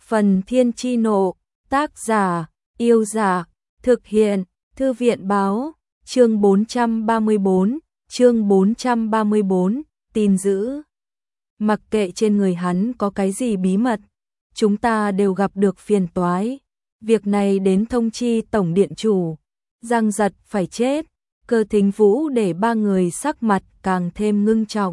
Phần Thiên Chi Nộ, tác giả, Yêu Giả, thực hiện, Thư viện Báo, chương 434, tin dữ. Mặc kệ trên người hắn có cái gì bí mật, chúng ta đều gặp được phiền toái. Việc này đến thông chi tổng điện chủ, Giang Giật phải chết. Cơ Thính Vũ để ba người sắc mặt càng thêm ngưng trọng.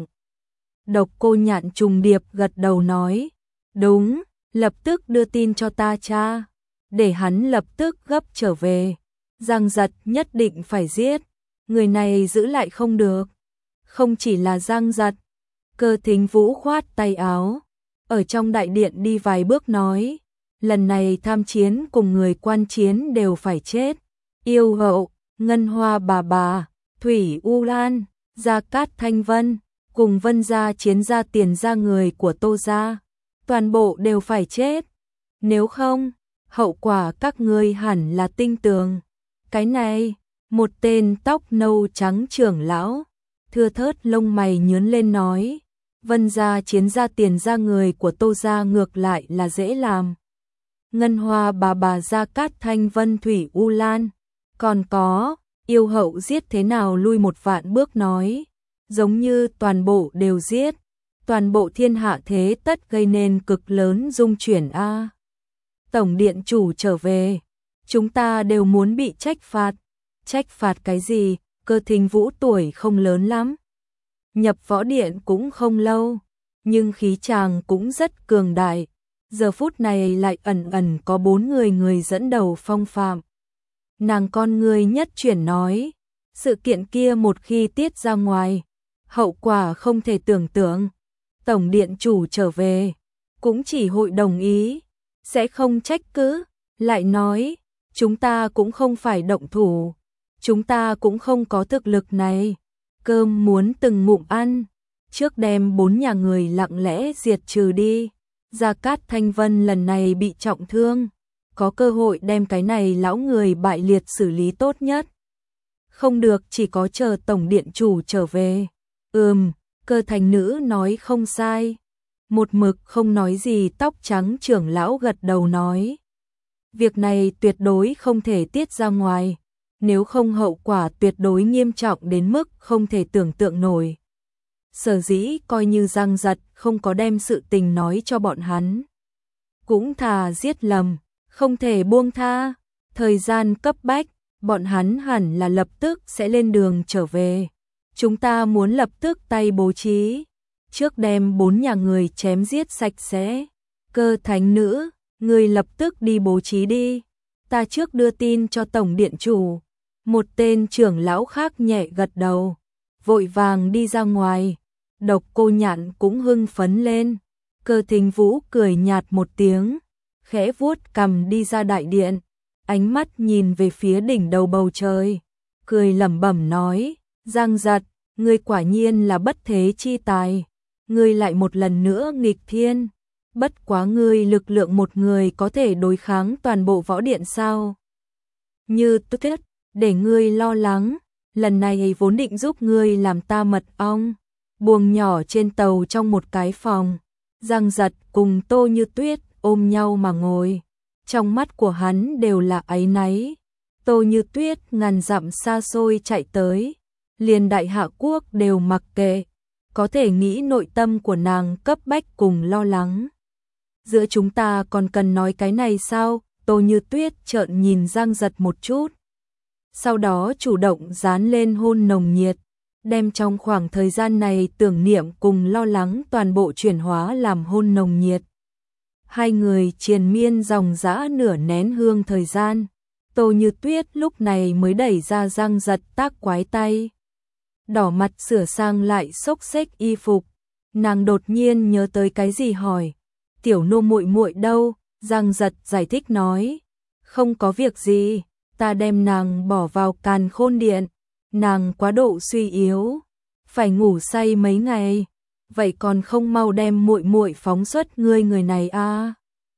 Độc Cô Nhạn trùng điệp gật đầu nói, đúng, lập tức đưa tin cho ta cha, để hắn lập tức gấp trở về. Giang Giật nhất định phải giết, người này giữ lại không được. Không chỉ là Giang Giật, Cơ Thính Vũ khoát tay áo, ở trong đại điện đi vài bước nói, lần này tham chiến cùng người quan chiến đều phải chết. Yêu Hậu, Ngân Hoa bà, Thủy U Lan, Gia Cát Thanh Vân, cùng Vân gia chiến gia tiền gia người của Tô gia, toàn bộ đều phải chết. Nếu không, hậu quả các ngươi hẳn là tinh tường. Cái này, một tên tóc nâu trắng trưởng lão, thưa thớt lông mày nhướng lên nói, Vân gia chiến gia tiền gia người của Tô gia ngược lại là dễ làm. Ngân Hoa bà Gia Cát Thanh Vân Thủy U Lan, còn có, Yêu Hậu giết thế nào lui một vạn bước nói, giống như toàn bộ đều giết, toàn bộ thiên hạ thế tất gây nên cực lớn dung chuyển a. Tổng điện chủ trở về, chúng ta đều muốn bị trách phạt. Trách phạt cái gì? Cơ Thính Vũ tuổi không lớn lắm, nhập võ điện cũng không lâu, nhưng khí chàng cũng rất cường đại. Giờ phút này lại ẩn ẩn có 4 người dẫn đầu phong phạm. Nàng con người nhất chuyển nói, sự kiện kia một khi tiết ra ngoài, hậu quả không thể tưởng tượng. Tổng điện chủ trở về, cũng chỉ hội đồng ý, sẽ không trách cứ. Lại nói, chúng ta cũng không phải động thủ, chúng ta cũng không có thực lực này. Cơm muốn từng ngụm ăn, trước đem 4 nhà người lặng lẽ diệt trừ đi. Gia Cát Thanh Vân lần này bị trọng thương, có cơ hội đem cái này lão người bại liệt xử lý tốt nhất. Không được, chỉ có chờ tổng điện chủ trở về. Cơ Thành Nữ nói không sai. Một mực không nói gì tóc trắng trưởng lão gật đầu nói, việc này tuyệt đối không thể tiết ra ngoài, nếu không hậu quả tuyệt đối nghiêm trọng đến mức không thể tưởng tượng nổi. Sở dĩ coi như Giang Giật không có đem sự tình nói cho bọn hắn, cũng thà giết lầm, không thể buông tha. Thời gian cấp bách, bọn hắn hẳn là lập tức sẽ lên đường trở về. Chúng ta muốn lập tức tay bố trí, trước đem 4 nhà người chém giết sạch sẽ. Cơ Thánh Nữ, người lập tức đi bố trí đi, ta trước đưa tin cho tổng điện chủ. Một tên trưởng lão khác nhẹ gật đầu, vội vàng đi ra ngoài. Độc Cô Nhạn cũng hưng phấn lên. Cơ Thính Vũ cười nhạt một tiếng, khẽ vuốt cằm đi ra đại điện, ánh mắt nhìn về phía đỉnh đầu bầu trời, cười lẩm bẩm nói, Giang Giật, ngươi quả nhiên là bất thế chi tài, ngươi lại một lần nữa nghịch thiên. Bất quá ngươi lực lượng một người có thể đối kháng toàn bộ võ điện sao? Như tức thiết, để ngươi lo lắng, lần này vốn định giúp ngươi làm ta mật ong. Buồng nhỏ trên tàu trong một cái phòng, Giang Giật cùng Tô Như Tuyết ôm nhau mà ngồi, trong mắt của hắn đều là áy náy. Tô Như Tuyết ngàn dặm xa xôi chạy tới, liền Đại Hạ Quốc đều mặc kệ, có thể nghĩ nội tâm của nàng cấp bách cùng lo lắng. Giữa chúng ta còn cần nói cái này sao? Tô Như Tuyết trợn nhìn Giang Giật một chút, sau đó chủ động dán lên hôn nồng nhiệt, đem trong khoảng thời gian này tưởng niệm cùng lo lắng toàn bộ chuyển hóa làm hôn nồng nhiệt. Hai người triền miên dòng dã nửa nén hương thời gian. Tô Như Tuyết lúc này mới đẩy ra Giang Giật tác quái tay, đỏ mặt sửa sang lại xốc xếch y phục. Nàng đột nhiên nhớ tới cái gì hỏi, tiểu nô muội muội đâu? Giang Giật giải thích nói, không có việc gì, ta đem nàng bỏ vào Càn Khôn Điện, nàng quá độ suy yếu, phải ngủ say mấy ngày, vậy còn không mau đem muội muội phóng xuất ngươi người này a.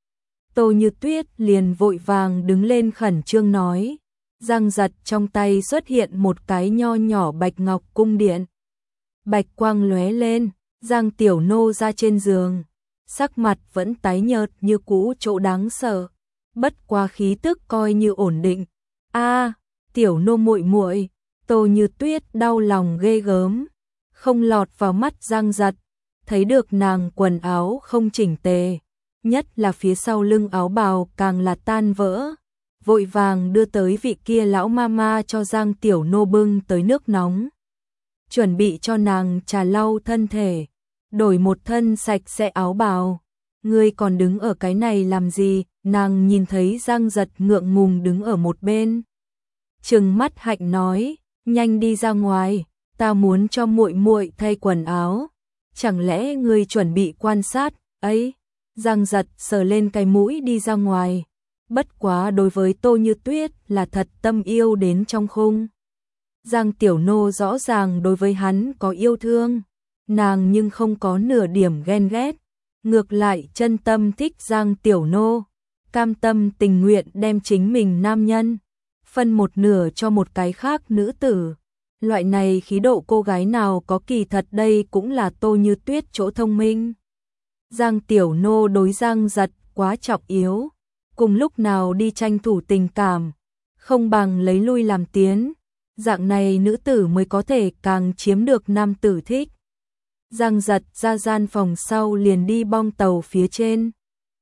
Tô Như Tuyết liền vội vàng đứng lên khẩn trương nói. Giang Giật trong tay xuất hiện một cái nho nhỏ bạch ngọc cung điện, bạch quang lóe lên, Giang tiểu nô ra trên giường, sắc mặt vẫn tái nhợt như cũ chỗ đáng sợ, bất quá khí tức coi như ổn định. A, tiểu nô muội muội, Tô Như Tuyết đau lòng ghê gớm, không lọt vào mắt Giang Giật, thấy được nàng quần áo không chỉnh tề, nhất là phía sau lưng áo bào càng là tan vỡ, vội vàng đưa tới vị kia lão mama cho Giang tiểu nô bưng tới nước nóng, chuẩn bị cho nàng trà lau thân thể, đổi một thân sạch sẽ áo bào. Ngươi còn đứng ở cái này làm gì? Nàng nhìn thấy Giang Giật ngượng ngùng đứng ở một bên, trừng mắt hạnh nói, nhanh đi ra ngoài, ta muốn cho muội muội thay quần áo. Chẳng lẽ ngươi chuẩn bị quan sát? Ấy, Giang Giật sờ lên cái mũi đi ra ngoài. Bất quá đối với Tô Như Tuyết là thật tâm yêu đến trong khung. Giang tiểu nô rõ ràng đối với hắn có yêu thương, nàng nhưng không có nửa điểm ghen ghét, ngược lại chân tâm thích Giang tiểu nô, cam tâm tình nguyện đem chính mình nam nhân phân một nửa cho một cái khác nữ tử. Loại này khí độ cô gái nào có, kỳ thật đây cũng là Tô Như Tuyết chỗ thông minh. Giang tiểu nô đối Giang Giật quá trọng yếu, cùng lúc nào đi tranh thủ tình cảm, không bằng lấy lui làm tiến, dạng này nữ tử mới có thể càng chiếm được nam tử thích. Giang Giật ra gian phòng sau liền đi bong tàu phía trên,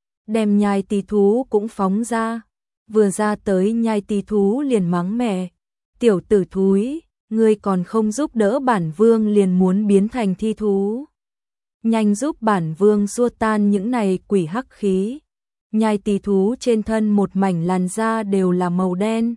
đem nhai tỳ thú cũng phóng ra, vừa ra tới nhai tỳ thú liền mắng mẹ, tiểu tử thúi, ngươi còn không giúp đỡ bản vương liền muốn biến thành thi thú. Nhanh giúp bản vương xua tan những này quỷ hắc khí. Nhai tỳ thú trên thân một mảnh làn da đều là màu đen,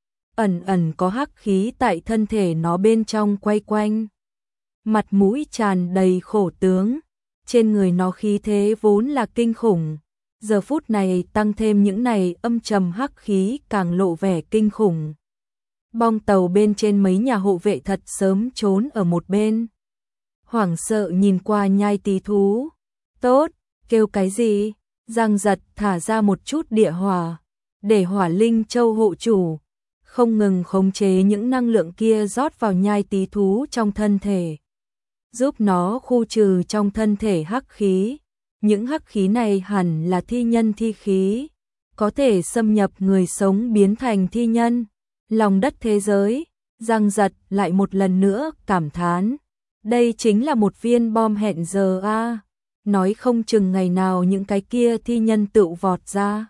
ẩn ẩn có hắc khí tại thân thể nó bên trong quay quanh. Mặt mũi tràn đầy khổ tướng, trên người nó khí thế vốn là kinh khủng, giờ phút này tăng thêm những này âm trầm hắc khí càng lộ vẻ kinh khủng. Bong tàu bên trên mấy nhà hộ vệ thật sớm trốn ở một bên, hoảng sợ nhìn qua nhai tỳ thú. Tốt, kêu cái gì? Giang Giật thả ra một chút địa hỏa, để hỏa linh châu hộ chủ, không ngừng khống chế những năng lượng kia rót vào nhai tỳ thú trong thân thể, giúp nó khu trừ trong thân thể hắc khí. Những hắc khí này hẳn là thi nhân thi khí, có thể xâm nhập người sống biến thành thi nhân. Lòng đất thế giới, Giang Giật lại một lần nữa cảm thán, đây chính là một viên bom hẹn giờ a, nói không chừng ngày nào những cái kia thi nhân tự vọt ra,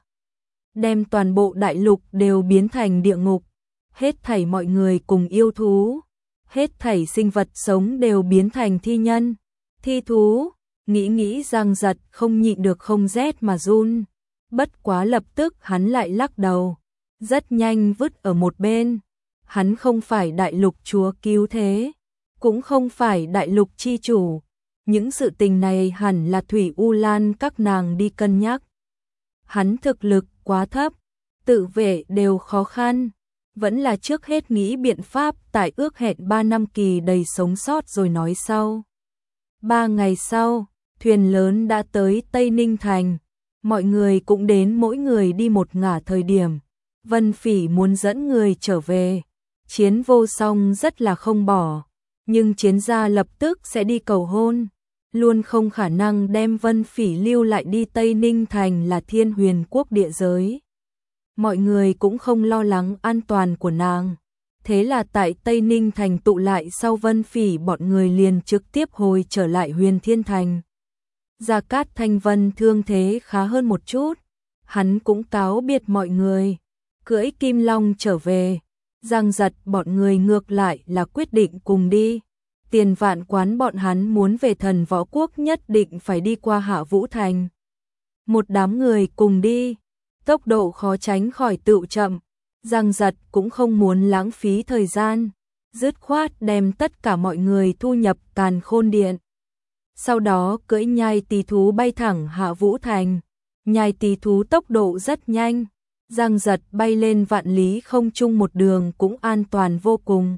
đem toàn bộ đại lục đều biến thành địa ngục, hết thảy mọi người cùng yêu thú, hết thảy sinh vật sống đều biến thành thi nhân, thi thú. Nghĩ Giang Giật không nhịn được không rét mà run, bất quá lập tức hắn lại lắc đầu, rất nhanh vứt ở một bên. Hắn không phải đại lục chúa cứu thế, cũng không phải đại lục chi chủ, những sự tình này hẳn là Thủy U Lan các nàng đi cân nhắc. Hắn thực lực quá thấp, tự vệ đều khó khăn, vẫn là trước hết nghĩ biện pháp tại ước hẹn 3 năm kỳ đầy sống sót rồi nói sau. 3 ngày sau, thuyền lớn đã tới Tây Ninh Thành, mọi người cũng đến mỗi người đi một ngả thời điểm. Vân Phỉ muốn dẫn người trở về, Chiến Vô Song rất là không bỏ, nhưng Chiến gia lập tức sẽ đi cầu hôn, luôn không khả năng đem Vân Phỉ lưu lại đi Tây Ninh Thành là Thiên Huyền quốc địa giới. Mọi người cũng không lo lắng an toàn của nàng, thế là tại Tây Ninh Thành tụ lại sau Vân Phỉ bọn người liền trực tiếp hồi trở lại Huyền Thiên Thành. Gia Cát Thanh Vân thương thế khá hơn một chút, hắn cũng cáo biệt mọi người, cưỡi Kim Long trở về. Giang Giật bọn người ngược lại là quyết định cùng đi. Tiền Vạn Quán bọn hắn muốn về Thần Võ Quốc nhất định phải đi qua Hạ Vũ Thành. Một đám người cùng đi, tốc độ khó tránh khỏi tựu chậm. Giang Giật cũng không muốn lãng phí thời gian, dứt khoát đem tất cả mọi người thu nhập Càn Khôn Điện. Sau đó cưỡi nhai tỳ thú bay thẳng Hạ Vũ Thành. Nhai tỳ thú tốc độ rất nhanh, Giang Giật bay lên vạn lý không trung một đường cũng an toàn vô cùng.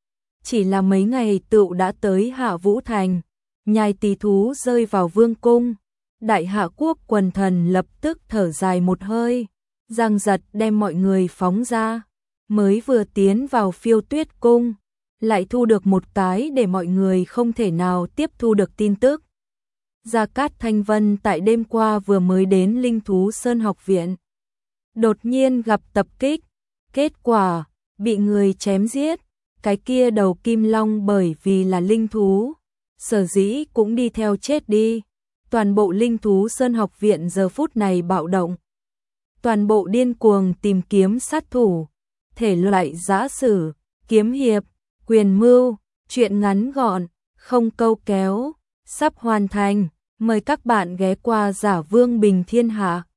Chỉ là mấy ngày tựu đã tới Hạ Vũ Thành, nhai tỳ thú rơi vào vương cung. Đại Hạ quốc quần thần lập tức thở dài một hơi. Giang Giật đem mọi người phóng ra, mới vừa tiến vào Phiêu Tuyết cung, lại thu được một cái để mọi người không thể nào tiếp thu được tin tức. Gia Cát Thanh Vân tại đêm qua vừa mới đến Linh Thú Sơn học viện. Đột nhiên gặp tập kích, kết quả bị người chém giết, cái kia đầu kim long bởi vì là linh thú, sở dĩ cũng đi theo chết đi. Toàn bộ Linh Thú Sơn học viện giờ phút này bạo động. Toàn bộ điên cuồng tìm kiếm sát thủ, thể loại giã sử, kiếm hiệp, quyền mưu, truyện ngắn gọn, không câu kéo, sắp hoàn thành. Mời các bạn ghé qua Giả Vương Bình Thiên Hạ.